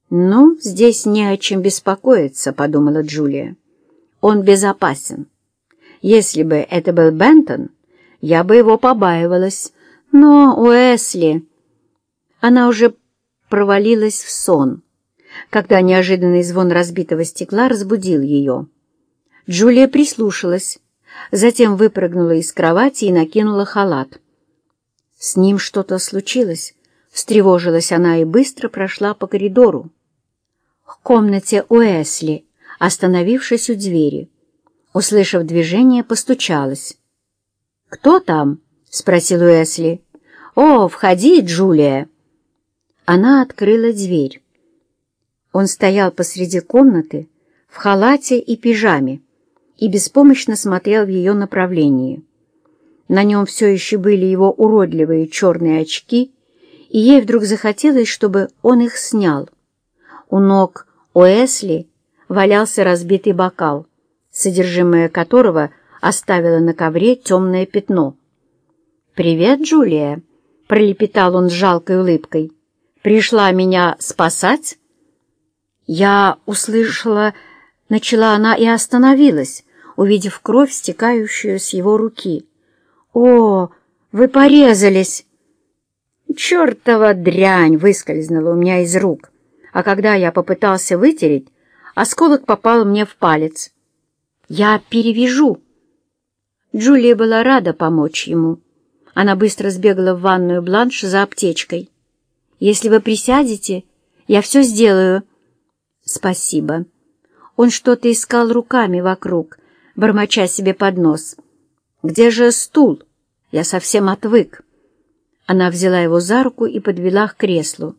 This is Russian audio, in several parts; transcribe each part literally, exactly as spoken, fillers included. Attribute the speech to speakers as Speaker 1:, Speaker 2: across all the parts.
Speaker 1: «Ну, здесь не о чем беспокоиться», — подумала Джулия. «Он безопасен. Если бы это был Бентон, я бы его побаивалась. Но Уэсли...» Она уже провалилась в сон, когда неожиданный звон разбитого стекла разбудил ее. Джулия прислушалась, затем выпрыгнула из кровати и накинула халат. С ним что-то случилось. Встревожилась она и быстро прошла по коридору к комнате Уэсли, остановившись у двери. Услышав движение, постучалась. «Кто там?» — спросил Уэсли. «О, входи, Джулия!» Она открыла дверь. Он стоял посреди комнаты в халате и пижаме и беспомощно смотрел в ее направлении. На нем все еще были его уродливые черные очки, и ей вдруг захотелось, чтобы он их снял. У ног Уэсли валялся разбитый бокал, содержимое которого оставило на ковре темное пятно. «Привет, Джулия!» — пролепетал он с жалкой улыбкой. «Пришла меня спасать?» «Я услышала...» — начала она и остановилась, увидев кровь, стекающую с его руки. «О, вы порезались!» «Чертова дрянь выскользнула у меня из рук, а когда я попытался вытереть, осколок попал мне в палец. Я перевяжу». Джулия была рада помочь ему. Она быстро сбегала в ванную Бланш за аптечкой. «Если вы присядете, я все сделаю». «Спасибо». Он что-то искал руками вокруг, бормоча себе под нос. «Где же стул? Я совсем отвык». Она взяла его за руку и подвела к креслу.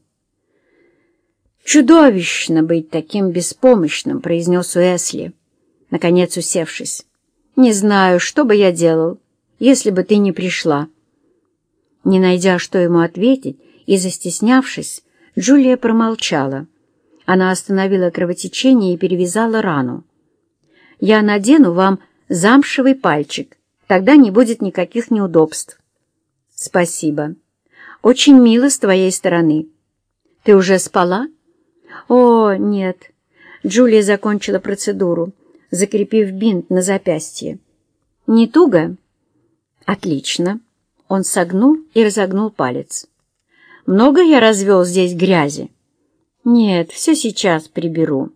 Speaker 1: «Чудовищно быть таким беспомощным», — произнес Уэсли, наконец усевшись. «Не знаю, что бы я делал, если бы ты не пришла». Не найдя, что ему ответить, и застеснявшись, Джулия промолчала. Она остановила кровотечение и перевязала рану. «Я надену вам замшевый пальчик, тогда не будет никаких неудобств». «Спасибо. Очень мило с твоей стороны. Ты уже спала?» «О, нет». Джулия закончила процедуру, закрепив бинт на запястье. «Не туго?» «Отлично». Он согнул и разогнул палец. «Много я развел здесь грязи?» «Нет, все сейчас приберу».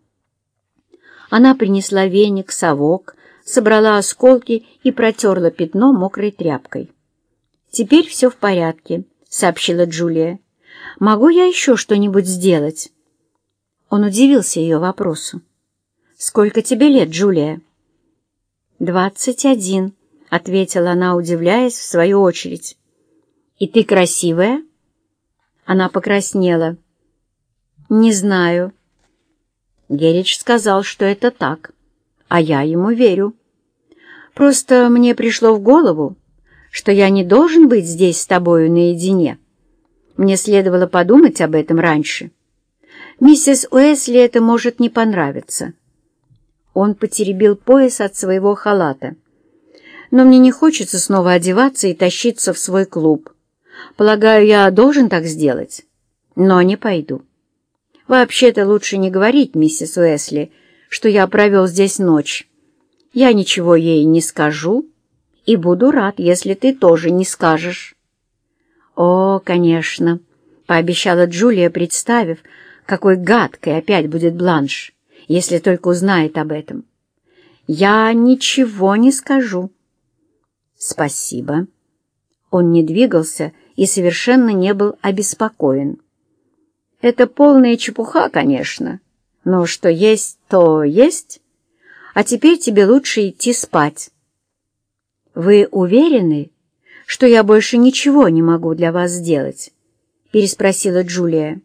Speaker 1: Она принесла веник, совок, собрала осколки и протерла пятно мокрой тряпкой. «Теперь все в порядке», — сообщила Джулия. «Могу я еще что-нибудь сделать?» Он удивился ее вопросу. «Сколько тебе лет, Джулия?» «Двадцать один», — ответила она, удивляясь в свою очередь. «И ты красивая?» Она покраснела. «Не знаю». Герридж сказал, что это так, а я ему верю. «Просто мне пришло в голову, что я не должен быть здесь с тобою наедине. Мне следовало подумать об этом раньше. Миссис Уэсли это может не понравиться». Он потеребил пояс от своего халата. «Но мне не хочется снова одеваться и тащиться в свой клуб. Полагаю, я должен так сделать, но не пойду. Вообще-то лучше не говорить миссис Уэсли, что я провел здесь ночь. Я ничего ей не скажу и буду рад, если ты тоже не скажешь». «О, конечно», — пообещала Джулия, представив, какой гадкой опять будет Бланш, если только узнает об этом. «Я ничего не скажу». «Спасибо». Он не двигался и совершенно не был обеспокоен. «Это полная чепуха, конечно, но что есть, то есть. А теперь тебе лучше идти спать». «Вы уверены, что я больше ничего не могу для вас сделать?» — переспросила Джулия.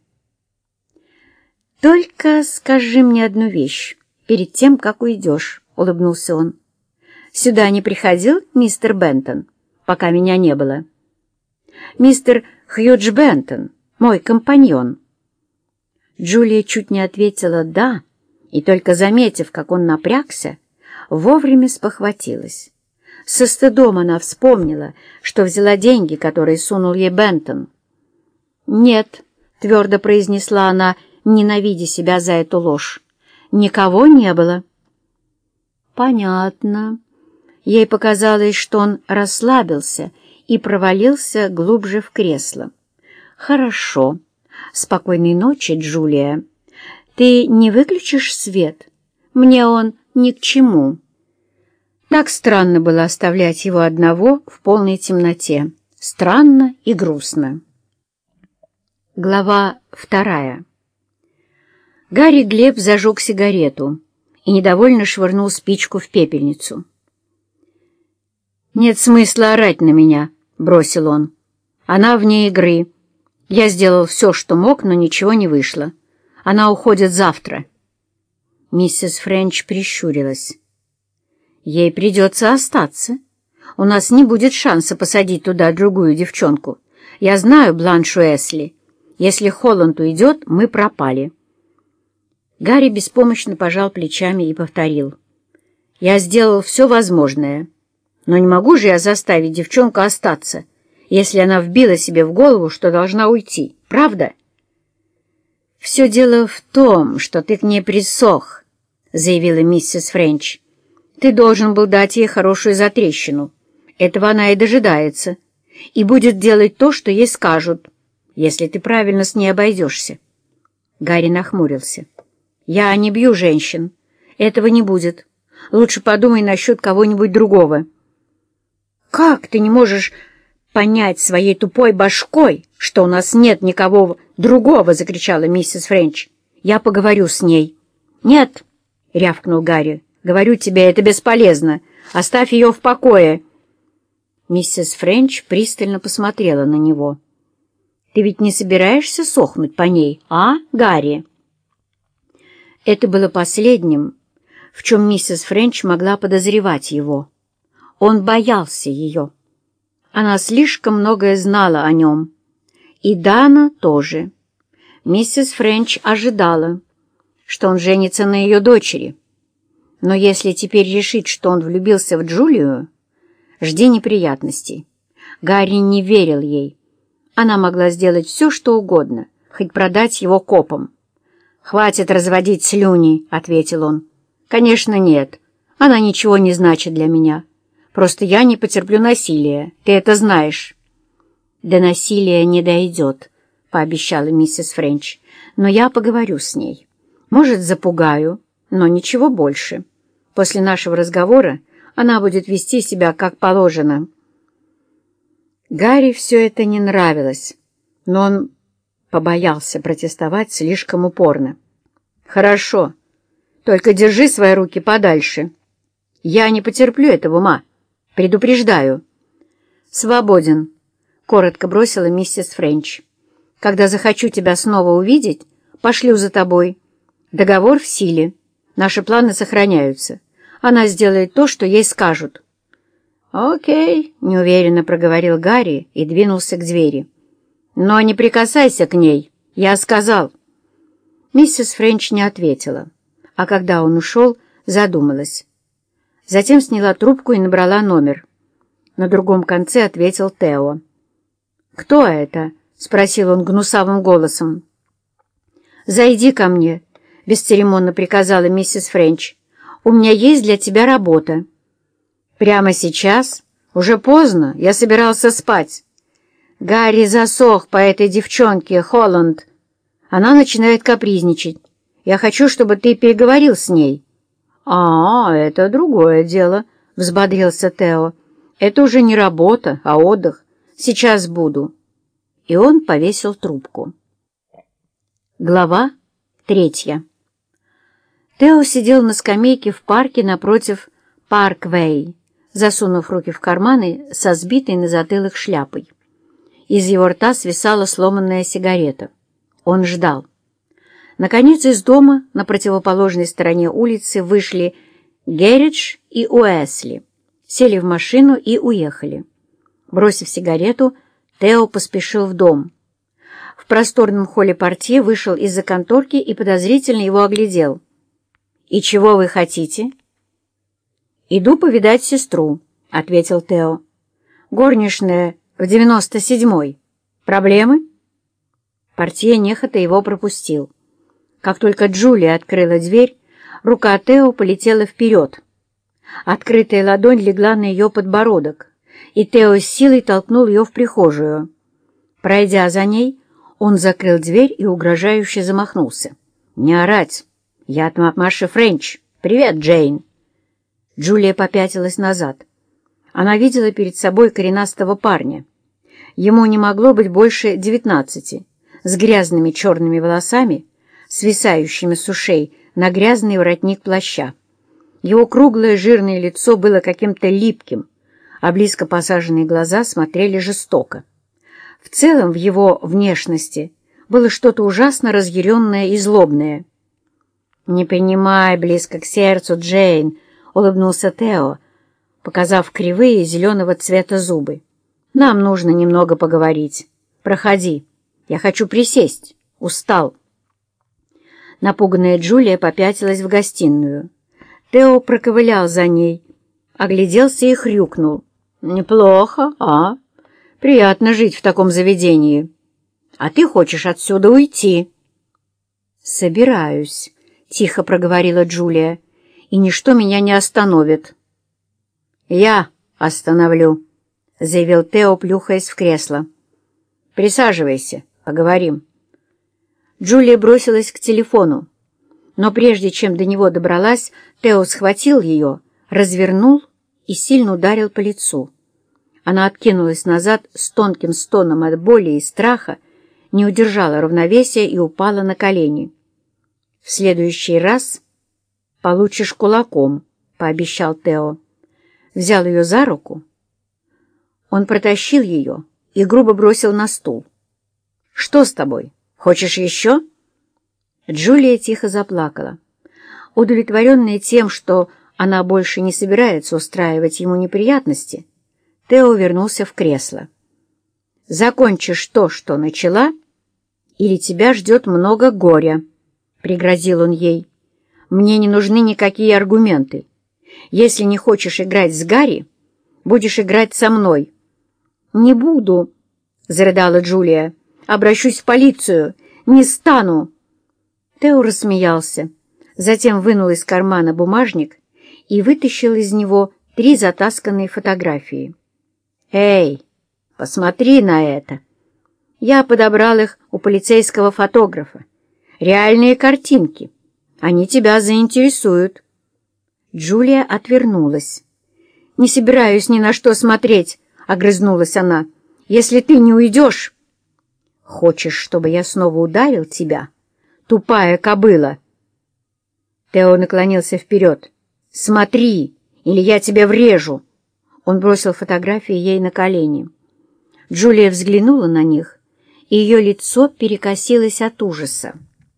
Speaker 1: «Только скажи мне одну вещь перед тем, как уйдешь», — улыбнулся он. «Сюда не приходил мистер Бентон, пока меня не было?» «Мистер Хьюдж Бентон, мой компаньон». Джулия чуть не ответила «да», и только заметив, как он напрягся, вовремя спохватилась. Со стыдом она вспомнила, что взяла деньги, которые сунул ей Бентон. «Нет», — твердо произнесла она, ненавидя себя за эту ложь. «Никого не было». «Понятно». Ей показалось, что он расслабился и провалился глубже в кресло. «Хорошо. Спокойной ночи, Джулия. Ты не выключишь свет? Мне он ни к чему». Так странно было оставлять его одного в полной темноте. Странно и грустно. Глава вторая. Гарри Глеб зажег сигарету и недовольно швырнул спичку в пепельницу. «Нет смысла орать на меня», — бросил он. «Она вне игры. Я сделал все, что мог, но ничего не вышло. Она уходит завтра». Миссис Френч прищурилась. «Ей придется остаться. У нас не будет шанса посадить туда другую девчонку. Я знаю Бланш Уэсли. Если Холланд уйдет, мы пропали». Гарри беспомощно пожал плечами и повторил. «Я сделал все возможное. Но не могу же я заставить девчонку остаться, если она вбила себе в голову, что должна уйти. Правда?» «Все дело в том, что ты к ней присох», — заявила миссис Френч. «Ты должен был дать ей хорошую затрещину. Этого она и дожидается. И будет делать то, что ей скажут, если ты правильно с ней обойдешься». Гарри нахмурился. «Я не бью женщин. Этого не будет. Лучше подумай насчет кого-нибудь другого». «Как ты не можешь понять своей тупой башкой, что у нас нет никого другого?» — закричала миссис Френч. «Я поговорю с ней». «Нет», — рявкнул Гарри. «Говорю тебе, это бесполезно. Оставь ее в покое». Миссис Френч пристально посмотрела на него. «Ты ведь не собираешься сохнуть по ней, а, Гарри?» Это было последним, в чем миссис Френч могла подозревать его. Он боялся ее. Она слишком многое знала о нем. И Дана тоже. Миссис Френч ожидала, что он женится на ее дочери. Но если теперь решить, что он влюбился в Джулию, жди неприятностей. Гарри не верил ей. Она могла сделать все, что угодно, хоть продать его копам. «Хватит разводить слюни», — ответил он. «Конечно, нет. Она ничего не значит для меня. Просто я не потерплю насилия. Ты это знаешь». «До насилия не дойдет», — пообещала миссис Френч. «Но я поговорю с ней. Может, запугаю, но ничего больше. После нашего разговора она будет вести себя как положено». Гарри все это не нравилось, но он побоялся протестовать слишком упорно. «Хорошо, только держи свои руки подальше. Я не потерплю этого, ма. Предупреждаю». «Свободен», — коротко бросила миссис Френч. «Когда захочу тебя снова увидеть, пошлю за тобой. Договор в силе. Наши планы сохраняются. Она сделает то, что ей скажут». «Окей», — неуверенно проговорил Гарри и двинулся к двери. «Но не прикасайся к ней, я сказал». Миссис Френч не ответила, а когда он ушел, задумалась. Затем сняла трубку и набрала номер. На другом конце ответил Тео. «Кто это?» — спросил он гнусавым голосом. «Зайди ко мне», — бесцеремонно приказала миссис Френч. «У меня есть для тебя работа». «Прямо сейчас? Уже поздно, я собирался спать». «Гарри засох по этой девчонке, Холланд. Она начинает капризничать. Я хочу, чтобы ты переговорил с ней». «А, это другое дело», — взбодрился Тео. «Это уже не работа, а отдых. Сейчас буду». И он повесил трубку. Глава третья. Тео сидел на скамейке в парке напротив Парквей, засунув руки в карманы со сбитой на затылок шляпой. Из его рта свисала сломанная сигарета. Он ждал. Наконец из дома на противоположной стороне улицы вышли Герридж и Уэсли, сели в машину и уехали. Бросив сигарету, Тео поспешил в дом. В просторном холле портье вышел из-за конторки и подозрительно его оглядел. «И чего вы хотите?» «Иду повидать сестру», — ответил Тео. «Горничная в девяносто седьмой. Проблемы?» Портье нехотя его пропустил. Как только Джулия открыла дверь, рука Тео полетела вперед. Открытая ладонь легла на ее подбородок, и Тео с силой толкнул ее в прихожую. Пройдя за ней, он закрыл дверь и угрожающе замахнулся. «Не орать! Я от Маши Френч! Привет, Джейн!» Джулия попятилась назад. Она видела перед собой коренастого парня. Ему не могло быть больше девятнадцати, с грязными черными волосами, свисающими с ушей на грязный воротник плаща. Его круглое жирное лицо было каким-то липким, а близко посаженные глаза смотрели жестоко. В целом в его внешности было что-то ужасно разъяренное и злобное. «Не принимай близко к сердцу, Джейн», — улыбнулся Тео, показав кривые зеленого цвета зубы. «Нам нужно немного поговорить. Проходи. Я хочу присесть. Устал». Напуганная Джулия попятилась в гостиную. Тео проковылял за ней, огляделся и хрюкнул. «Неплохо, а? Приятно жить в таком заведении. А ты хочешь отсюда уйти?» «Собираюсь», — тихо проговорила Джулия, — «и ничто меня не остановит». «Я остановлю», — заявил Тео, плюхаясь в кресло. «Присаживайся, поговорим». Джулия бросилась к телефону, но прежде чем до него добралась, Тео схватил ее, развернул и сильно ударил по лицу. Она откинулась назад с тонким стоном от боли и страха, не удержала равновесия и упала на колени. «В следующий раз получишь кулаком», — пообещал Тео. Взял ее за руку. Он протащил ее и грубо бросил на стул. «Что с тобой? Хочешь еще?» Джулия тихо заплакала. Удовлетворенная тем, что она больше не собирается устраивать ему неприятности, Тео вернулся в кресло. «Закончишь то, что начала, или тебя ждет много горя», — пригрозил он ей. «Мне не нужны никакие аргументы. Если не хочешь играть с Гарри, будешь играть со мной». «Не буду», — зарыдала Джулия. «Обращусь в полицию. Не стану». Тео рассмеялся, затем вынул из кармана бумажник и вытащил из него три затасканные фотографии. «Эй, посмотри на это!» Я подобрал их у полицейского фотографа. Реальные картинки. Они тебя заинтересуют. Джулия отвернулась. «Не собираюсь ни на что смотреть», — огрызнулась она. «Если ты не уйдешь...» «Хочешь, чтобы я снова ударил тебя, тупая кобыла?» Тео наклонился вперед. «Смотри, или я тебя врежу!» Он бросил фотографии ей на колени. Джулия взглянула на них, и ее лицо перекосилось от ужаса.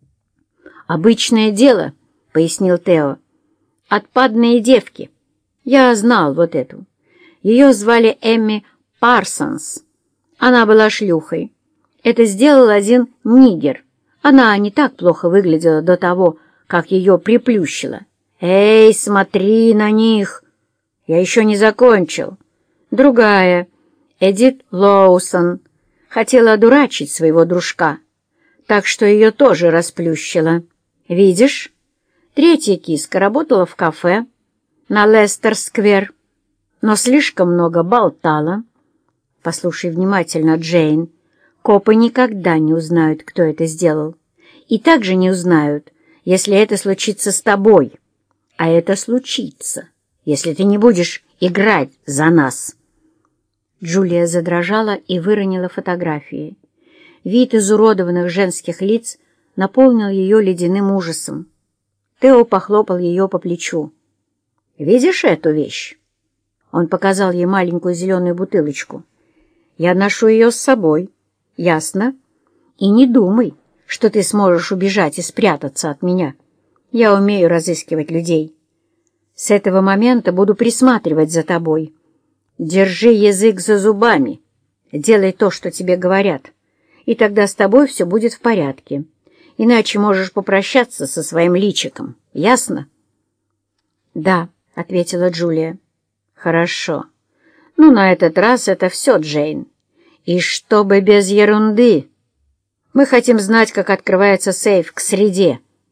Speaker 1: «Обычное дело», — пояснил Тео. «Отпадные девки. Я знал вот эту. Ее звали Эмми Парсонс. Она была шлюхой. Это сделал один нигер. Она не так плохо выглядела до того, как ее приплющило. Эй, смотри на них! Я еще не закончил. Другая, Эдит Лоусон, хотела одурачить своего дружка, так что ее тоже расплющило. Видишь? Третья киска работала в кафе на Лестер-сквер, но слишком много болтала. Послушай внимательно, Джейн. Копы никогда не узнают, кто это сделал. И также не узнают, если это случится с тобой. А это случится, если ты не будешь играть за нас. Джулия задрожала и выронила фотографии. Вид изуродованных женских лиц наполнил ее ледяным ужасом. Тео похлопал ее по плечу. «Видишь эту вещь?» Он показал ей маленькую зеленую бутылочку. «Я ношу ее с собой. Ясно? И не думай, что ты сможешь убежать и спрятаться от меня. Я умею разыскивать людей. С этого момента буду присматривать за тобой. Держи язык за зубами. Делай то, что тебе говорят, и тогда с тобой все будет в порядке. Иначе можешь попрощаться со своим личиком. Ясно?» «Да», — ответила Джулия. «Хорошо. Ну, на этот раз это все, Джейн. И чтобы без ерунды. Мы хотим знать, как открывается сейф к среде.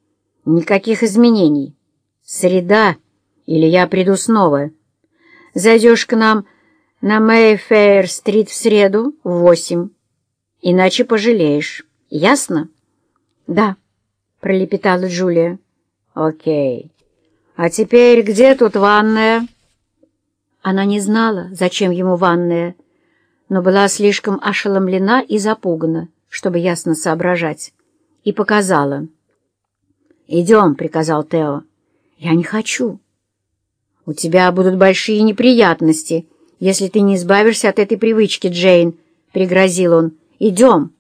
Speaker 1: Никаких изменений. Среда, или я приду снова. Зайдешь к нам на Мэйфэйр-стрит в среду в восемь. Иначе пожалеешь. Ясно? Да, пролепетала Джулия. Окей. А теперь где тут ванная? Она не знала, зачем ему ванная, но была слишком ошеломлена и запугана, чтобы ясно соображать, и показала. «Идем», — приказал Тео. «Я не хочу». «У тебя будут большие неприятности, если ты не избавишься от этой привычки, Джейн», — пригрозил он. «Идем».